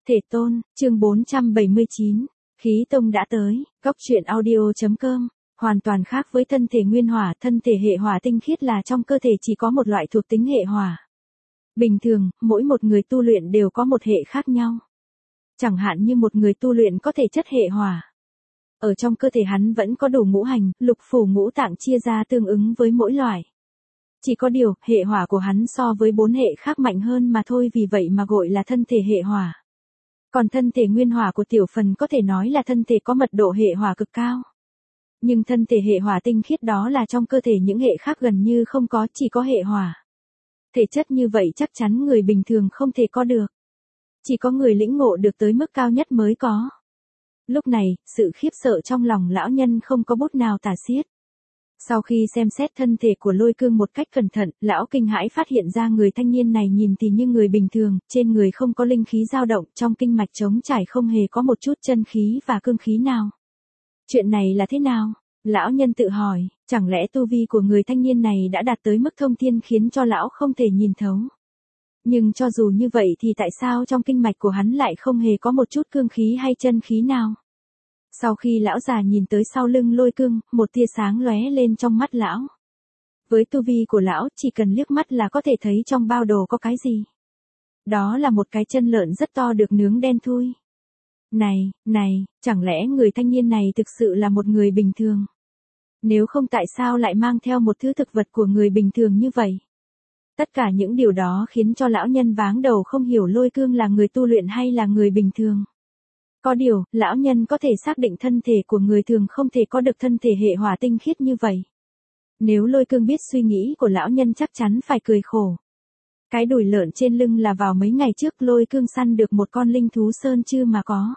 Thể tôn, chương 479, khí tông đã tới, góc truyện audio.com, hoàn toàn khác với thân thể nguyên hỏa, thân thể hệ hỏa tinh khiết là trong cơ thể chỉ có một loại thuộc tính hệ hỏa. Bình thường, mỗi một người tu luyện đều có một hệ khác nhau. Chẳng hạn như một người tu luyện có thể chất hệ hỏa. Ở trong cơ thể hắn vẫn có đủ ngũ hành, lục phủ ngũ tạng chia ra tương ứng với mỗi loại. Chỉ có điều, hệ hỏa của hắn so với 4 hệ khác mạnh hơn mà thôi, vì vậy mà gọi là thân thể hệ hỏa. Còn thân thể nguyên hỏa của tiểu phần có thể nói là thân thể có mật độ hệ hỏa cực cao. Nhưng thân thể hệ hỏa tinh khiết đó là trong cơ thể những hệ khác gần như không có, chỉ có hệ hỏa. Thể chất như vậy chắc chắn người bình thường không thể có được. Chỉ có người lĩnh ngộ được tới mức cao nhất mới có. Lúc này, sự khiếp sợ trong lòng lão nhân không có bút nào tả xiết. Sau khi xem xét thân thể của Lôi Cương một cách cẩn thận, lão kinh hãi phát hiện ra người thanh niên này nhìn thì như người bình thường, trên người không có linh khí dao động, trong kinh mạch trống trải không hề có một chút chân khí và cương khí nào. Chuyện này là thế nào? Lão nhân tự hỏi, chẳng lẽ tu vi của người thanh niên này đã đạt tới mức thông thiên khiến cho lão không thể nhìn thấu? Nhưng cho dù như vậy thì tại sao trong kinh mạch của hắn lại không hề có một chút cương khí hay chân khí nào? Sau khi lão già nhìn tới sau lưng Lôi Cương, một tia sáng lóe lên trong mắt lão. Với tu vi của lão, chỉ cần liếc mắt là có thể thấy trong bao đồ có cái gì. Đó là một cái chân lợn rất to được nướng đen thui. Này, chẳng lẽ người thanh niên này thực sự là một người bình thường? Nếu không tại sao lại mang theo một thứ thực vật của người bình thường như vậy? Tất cả những điều đó khiến cho lão nhân váng đầu không hiểu Lôi Cương là người tu luyện hay là người bình thường. Có điều, lão nhân có thể xác định thân thể của người thường không thể có được thân thể hệ hỏa tinh khiết như vậy. Nếu Lôi Cương biết suy nghĩ của lão nhân chắc chắn phải cười khổ. Cái đùi lợn trên lưng là vào mấy ngày trước Lôi Cương săn được một con linh thú sơn chư mà có.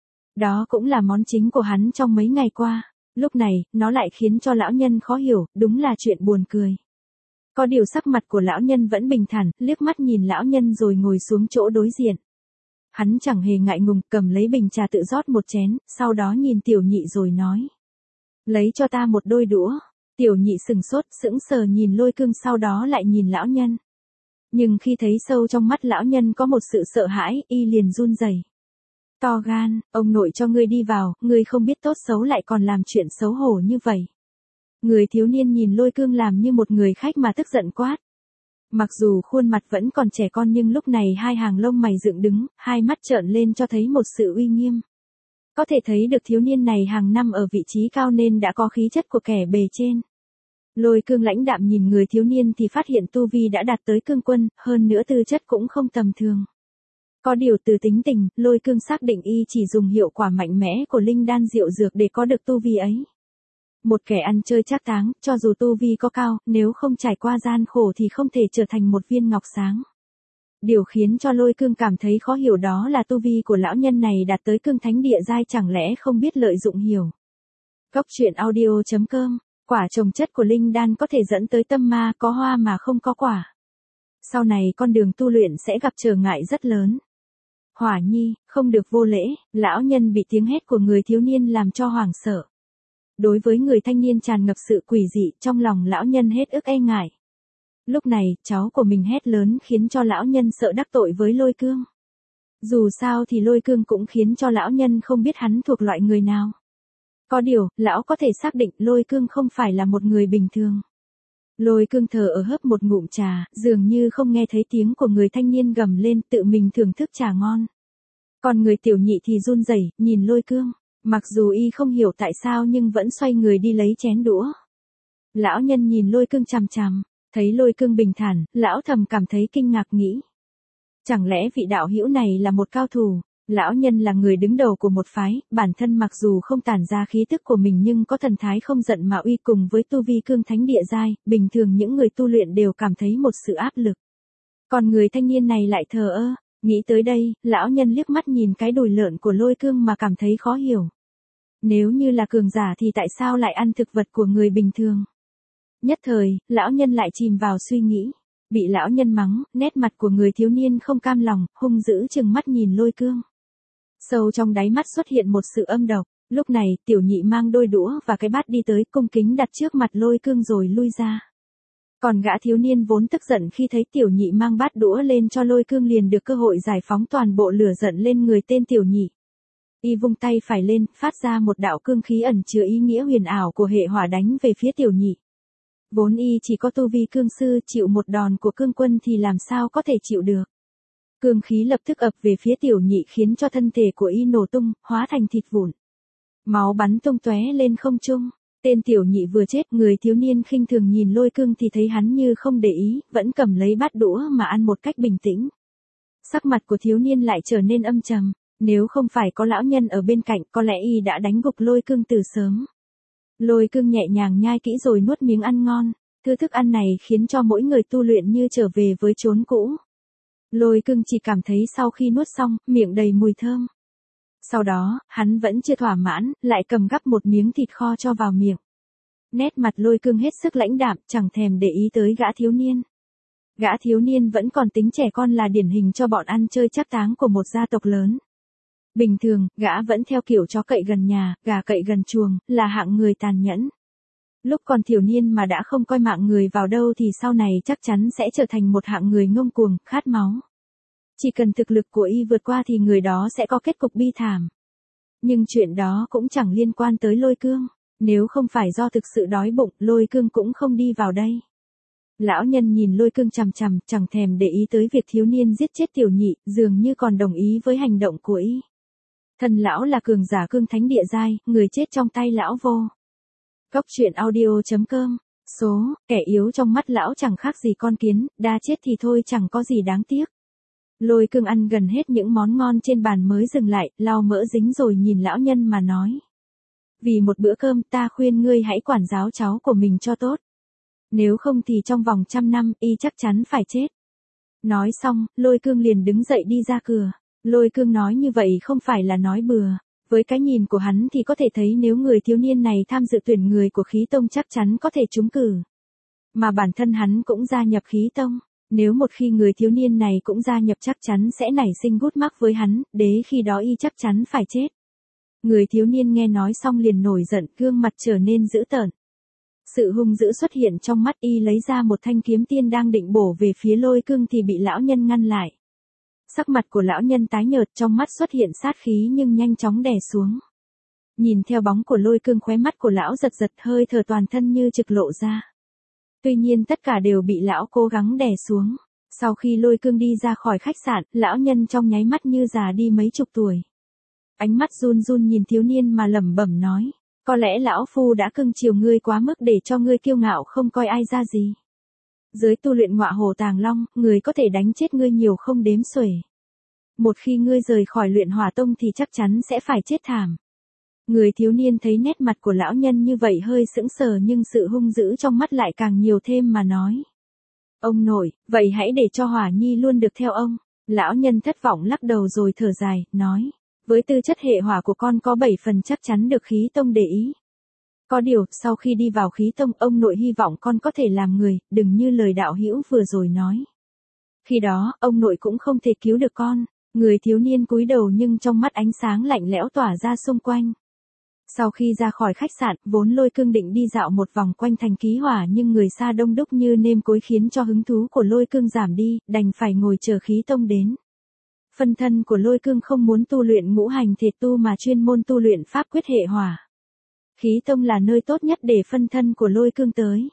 Đó cũng là món chính của hắn trong mấy ngày qua. Lúc này, nó lại khiến cho lão nhân khó hiểu, đúng là chuyện buồn cười. Có điều sắc mặt của lão nhân vẫn bình thản, liếc mắt nhìn lão nhân rồi ngồi xuống chỗ đối diện. Hắn chẳng hề ngại ngùng, cầm lấy bình trà tự rót một chén, sau đó nhìn tiểu nhị rồi nói. Lấy cho ta một đôi đũa. Tiểu nhị sừng sốt, sững sờ nhìn Lôi Cương, sau đó lại nhìn lão nhân. Nhưng khi thấy sâu trong mắt lão nhân có một sự sợ hãi, y liền run rẩy. To gan, ông nội cho ngươi đi vào, ngươi không biết tốt xấu lại còn làm chuyện xấu hổ như vậy. Người thiếu niên nhìn Lôi Cương làm như một người khách mà tức giận quát. Mặc dù khuôn mặt vẫn còn trẻ con nhưng lúc này hai hàng lông mày dựng đứng, hai mắt trợn lên cho thấy một sự uy nghiêm. Có thể thấy được thiếu niên này hàng năm ở vị trí cao nên đã có khí chất của kẻ bề trên. Lôi Cương lãnh đạm nhìn người thiếu niên thì phát hiện tu vi đã đạt tới cương quân, hơn nữa tư chất cũng không tầm thường. Có điều từ tính tình, Lôi Cương xác định y chỉ dùng hiệu quả mạnh mẽ của linh đan diệu dược để có được tu vi ấy. Một kẻ ăn chơi trác táng, cho dù tu vi có cao, nếu không trải qua gian khổ thì không thể trở thành một viên ngọc sáng. Điều khiến cho Lôi Cương cảm thấy khó hiểu đó là tu vi của lão nhân này đạt tới cương thánh địa giai, chẳng lẽ không biết lợi dụng hiểu. Góc truyện audio.com, quả trồng chất của linh đan có thể dẫn tới tâm ma, có hoa mà không có quả. Sau này con đường tu luyện sẽ gặp trở ngại rất lớn. Hỏa nhi, không được vô lễ, lão nhân bị tiếng hét của người thiếu niên làm cho hoảng sợ. Đối với người thanh niên tràn ngập sự quỷ dị, trong lòng lão nhân hết ức e ngại. Lúc này, cháu của mình hét lớn khiến cho lão nhân sợ đắc tội với Lôi Cương. Dù sao thì Lôi Cương cũng khiến cho lão nhân không biết hắn thuộc loại người nào. Có điều, lão có thể xác định Lôi Cương không phải là một người bình thường. Lôi Cương thở ở hớp một ngụm trà, dường như không nghe thấy tiếng của người thanh niên gầm lên, tự mình thưởng thức trà ngon. Còn người tiểu nhị thì run rẩy, nhìn Lôi Cương. Mặc dù y không hiểu tại sao nhưng vẫn xoay người đi lấy chén đũa. Lão nhân nhìn Lôi Cương chằm chằm, thấy Lôi Cương bình thản, lão thầm cảm thấy kinh ngạc nghĩ. Chẳng lẽ vị đạo hữu này là một cao thủ? Lão nhân là người đứng đầu của một phái, bản thân mặc dù không tản ra khí tức của mình nhưng có thần thái không giận mà uy, cùng với tu vi cương thánh địa giai, bình thường những người tu luyện đều cảm thấy một sự áp lực. Còn người thanh niên này lại thờ ơ. Nghĩ tới đây, lão nhân liếc mắt nhìn cái đùi lợn của Lôi Cương mà cảm thấy khó hiểu. Nếu như là cường giả thì tại sao lại ăn thực vật của người bình thường? Nhất thời, lão nhân lại chìm vào suy nghĩ. Bị lão nhân mắng, nét mặt của người thiếu niên không cam lòng, hung dữ chừng mắt nhìn Lôi Cương. Sâu trong đáy mắt xuất hiện một sự âm độc. Lúc này, tiểu nhị mang đôi đũa và cái bát đi tới, cung kính đặt trước mặt Lôi Cương rồi lui ra. Còn gã thiếu niên vốn tức giận khi thấy tiểu nhị mang bát đũa lên cho Lôi Cương liền được cơ hội giải phóng toàn bộ lửa giận lên người tên tiểu nhị. Y vung tay phải lên, phát ra một đạo cương khí ẩn chứa ý nghĩa huyền ảo của hệ hỏa đánh về phía tiểu nhị. Vốn y chỉ có tu vi cương sư, chịu một đòn của cương quân thì làm sao có thể chịu được. Cương khí lập tức ập về phía tiểu nhị khiến cho thân thể của y nổ tung, hóa thành thịt vụn. Máu bắn tung tóe lên không trung. Tên tiểu nhị vừa chết, người thiếu niên khinh thường nhìn Lôi Cương thì thấy hắn như không để ý, vẫn cầm lấy bát đũa mà ăn một cách bình tĩnh. Sắc mặt của thiếu niên lại trở nên âm trầm, nếu không phải có lão nhân ở bên cạnh có lẽ y đã đánh gục Lôi Cương từ sớm. Lôi Cương nhẹ nhàng nhai kỹ rồi nuốt miếng ăn ngon, thứ thức ăn này khiến cho mỗi người tu luyện như trở về với chốn cũ. Lôi Cương chỉ cảm thấy sau khi nuốt xong, miệng đầy mùi thơm. Sau đó, hắn vẫn chưa thỏa mãn, lại cầm gắp một miếng thịt kho cho vào miệng. Nét mặt Lôi Cương hết sức lãnh đạm, chẳng thèm để ý tới gã thiếu niên. Gã thiếu niên vẫn còn tính trẻ con là điển hình cho bọn ăn chơi trác táng của một gia tộc lớn. Bình thường, gã vẫn theo kiểu chó cậy gần nhà, gà cậy gần chuồng, là hạng người tàn nhẫn. Lúc còn thiếu niên mà đã không coi mạng người vào đâu thì sau này chắc chắn sẽ trở thành một hạng người ngông cuồng, khát máu. Chỉ cần thực lực của y vượt qua thì người đó sẽ có kết cục bi thảm. Nhưng chuyện đó cũng chẳng liên quan tới Lôi Cương. Nếu không phải do thực sự đói bụng, Lôi Cương cũng không đi vào đây. Lão nhân nhìn Lôi Cương chằm chằm, chẳng thèm để ý tới việc thiếu niên giết chết tiểu nhị, dường như còn đồng ý với hành động của y. Thần lão là cường giả cương thánh địa giai, người chết trong tay lão vô. Góc truyện audio.com. Số, kẻ yếu trong mắt lão chẳng khác gì con kiến, đã chết thì thôi chẳng có gì đáng tiếc. Lôi Cương ăn gần hết những món ngon trên bàn mới dừng lại, lau mỡ dính rồi nhìn lão nhân mà nói. Vì một bữa cơm ta khuyên ngươi hãy quản giáo cháu của mình cho tốt. Nếu không thì trong vòng 100 năm y chắc chắn phải chết. Nói xong, Lôi Cương liền đứng dậy đi ra cửa. Lôi Cương nói như vậy không phải là nói bừa. Với cái nhìn của hắn thì có thể thấy nếu người thiếu niên này tham dự tuyển người của khí tông chắc chắn có thể trúng cử. Mà bản thân hắn cũng gia nhập khí tông. Nếu một khi người thiếu niên này cũng gia nhập chắc chắn sẽ nảy sinh gút mắc với hắn, đến khi đó y chắc chắn phải chết. Người thiếu niên nghe nói xong liền nổi giận, gương mặt trở nên dữ tợn. Sự hung dữ xuất hiện trong mắt y, lấy ra một thanh kiếm tiên đang định bổ về phía Lôi Cương thì bị lão nhân ngăn lại. Sắc mặt của lão nhân tái nhợt, trong mắt xuất hiện sát khí nhưng nhanh chóng đè xuống. Nhìn theo bóng của Lôi Cương, khóe mắt của lão giật giật, hơi thở toàn thân như trực lộ ra. Tuy nhiên tất cả đều bị lão cố gắng đè xuống. Sau khi Lôi Cương đi ra khỏi khách sạn, lão nhân trong nháy mắt như già đi mấy chục tuổi. Ánh mắt run run nhìn thiếu niên mà lẩm bẩm nói. Có lẽ lão phu đã cưng chiều ngươi quá mức để cho ngươi kiêu ngạo không coi ai ra gì. Dưới tu luyện Ngọa Hổ Tàng Long, người có thể đánh chết ngươi nhiều không đếm xuể. Một khi ngươi rời khỏi luyện hỏa tông thì chắc chắn sẽ phải chết thảm. Người thiếu niên thấy nét mặt của lão nhân như vậy hơi sững sờ, nhưng sự hung dữ trong mắt lại càng nhiều thêm mà nói. Ông nội, vậy hãy để cho Hỏa Nhi luôn được theo ông. Lão nhân thất vọng lắc đầu rồi thở dài, nói. Với tư chất hệ hỏa của con có 7 phần chắc chắn được khí tông để ý. Có điều, sau khi đi vào khí tông, ông nội hy vọng con có thể làm người, đừng như lời đạo hữu vừa rồi nói. Khi đó, ông nội cũng không thể cứu được con. Người thiếu niên cúi đầu nhưng trong mắt ánh sáng lạnh lẽo tỏa ra xung quanh. Sau khi ra khỏi khách sạn, vốn Lôi Cương định đi dạo một vòng quanh thành Ký Hỏa nhưng người xa đông đúc như nêm cối khiến cho hứng thú của Lôi Cương giảm đi, đành phải ngồi chờ khí tông đến. Phân thân của Lôi Cương không muốn tu luyện ngũ hành thể tu mà chuyên môn tu luyện pháp quyết hệ hỏa. Khí tông là nơi tốt nhất để phân thân của Lôi Cương tới.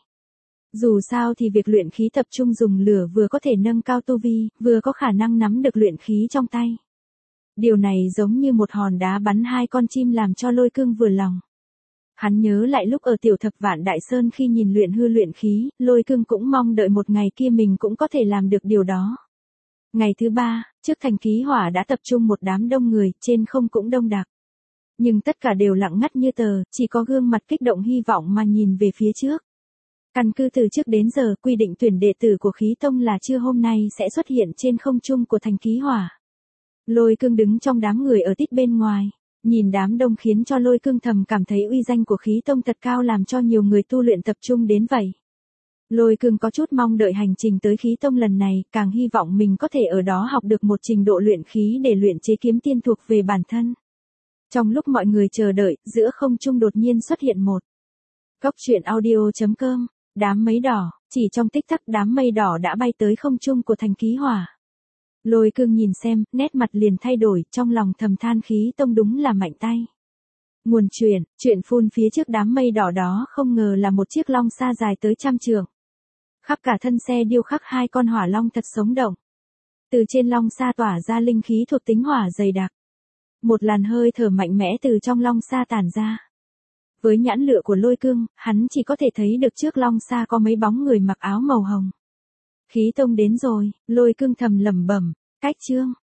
Dù sao thì việc luyện khí tập trung dùng lửa vừa có thể nâng cao tu vi, vừa có khả năng nắm được luyện khí trong tay. Điều này giống như một hòn đá bắn hai con chim làm cho Lôi Cương vừa lòng. Hắn nhớ lại lúc ở Tiểu Thập Vạn Đại Sơn khi nhìn luyện hư luyện khí, Lôi Cương cũng mong đợi một ngày kia mình cũng có thể làm được điều đó. Ngày thứ 3, trước thành Ký Hỏa đã tập trung một đám đông người, trên không cũng đông đặc. Nhưng tất cả đều lặng ngắt như tờ, chỉ có gương mặt kích động hy vọng mà nhìn về phía trước. Căn cứ từ trước đến giờ, quy định tuyển đệ tử của khí tông là trưa hôm nay sẽ xuất hiện trên không trung của thành Ký Hỏa. Lôi Cương đứng trong đám người ở tít bên ngoài, nhìn đám đông khiến cho Lôi Cương thầm cảm thấy uy danh của khí tông thật cao, làm cho nhiều người tu luyện tập trung đến vậy. Lôi Cương có chút mong đợi hành trình tới khí tông lần này, càng hy vọng mình có thể ở đó học được một trình độ luyện khí để luyện chế kiếm tiên thuộc về bản thân. Trong lúc mọi người chờ đợi, giữa không trung đột nhiên xuất hiện một góc truyện audio.com. đám mây đỏ, chỉ trong tích tắc đám mây đỏ đã bay tới không trung của thành ký hỏa. Lôi Cương nhìn xem, nét mặt liền thay đổi, trong lòng thầm than khí tông đúng là mạnh tay. Nguồn chuyện phun phía trước đám mây đỏ đó không ngờ là một chiếc long xa dài tới 100 trượng. Khắp cả thân xe điêu khắc 2 con hỏa long thật sống động. Từ trên long xa tỏa ra linh khí thuộc tính hỏa dày đặc. Một làn hơi thở mạnh mẽ từ trong long xa tản ra. Với nhãn lựa của Lôi Cương, hắn chỉ có thể thấy được trước long xa có mấy bóng người mặc áo màu hồng. Khí tông đến rồi, Lôi Cương thầm lẩm bẩm, cách chương.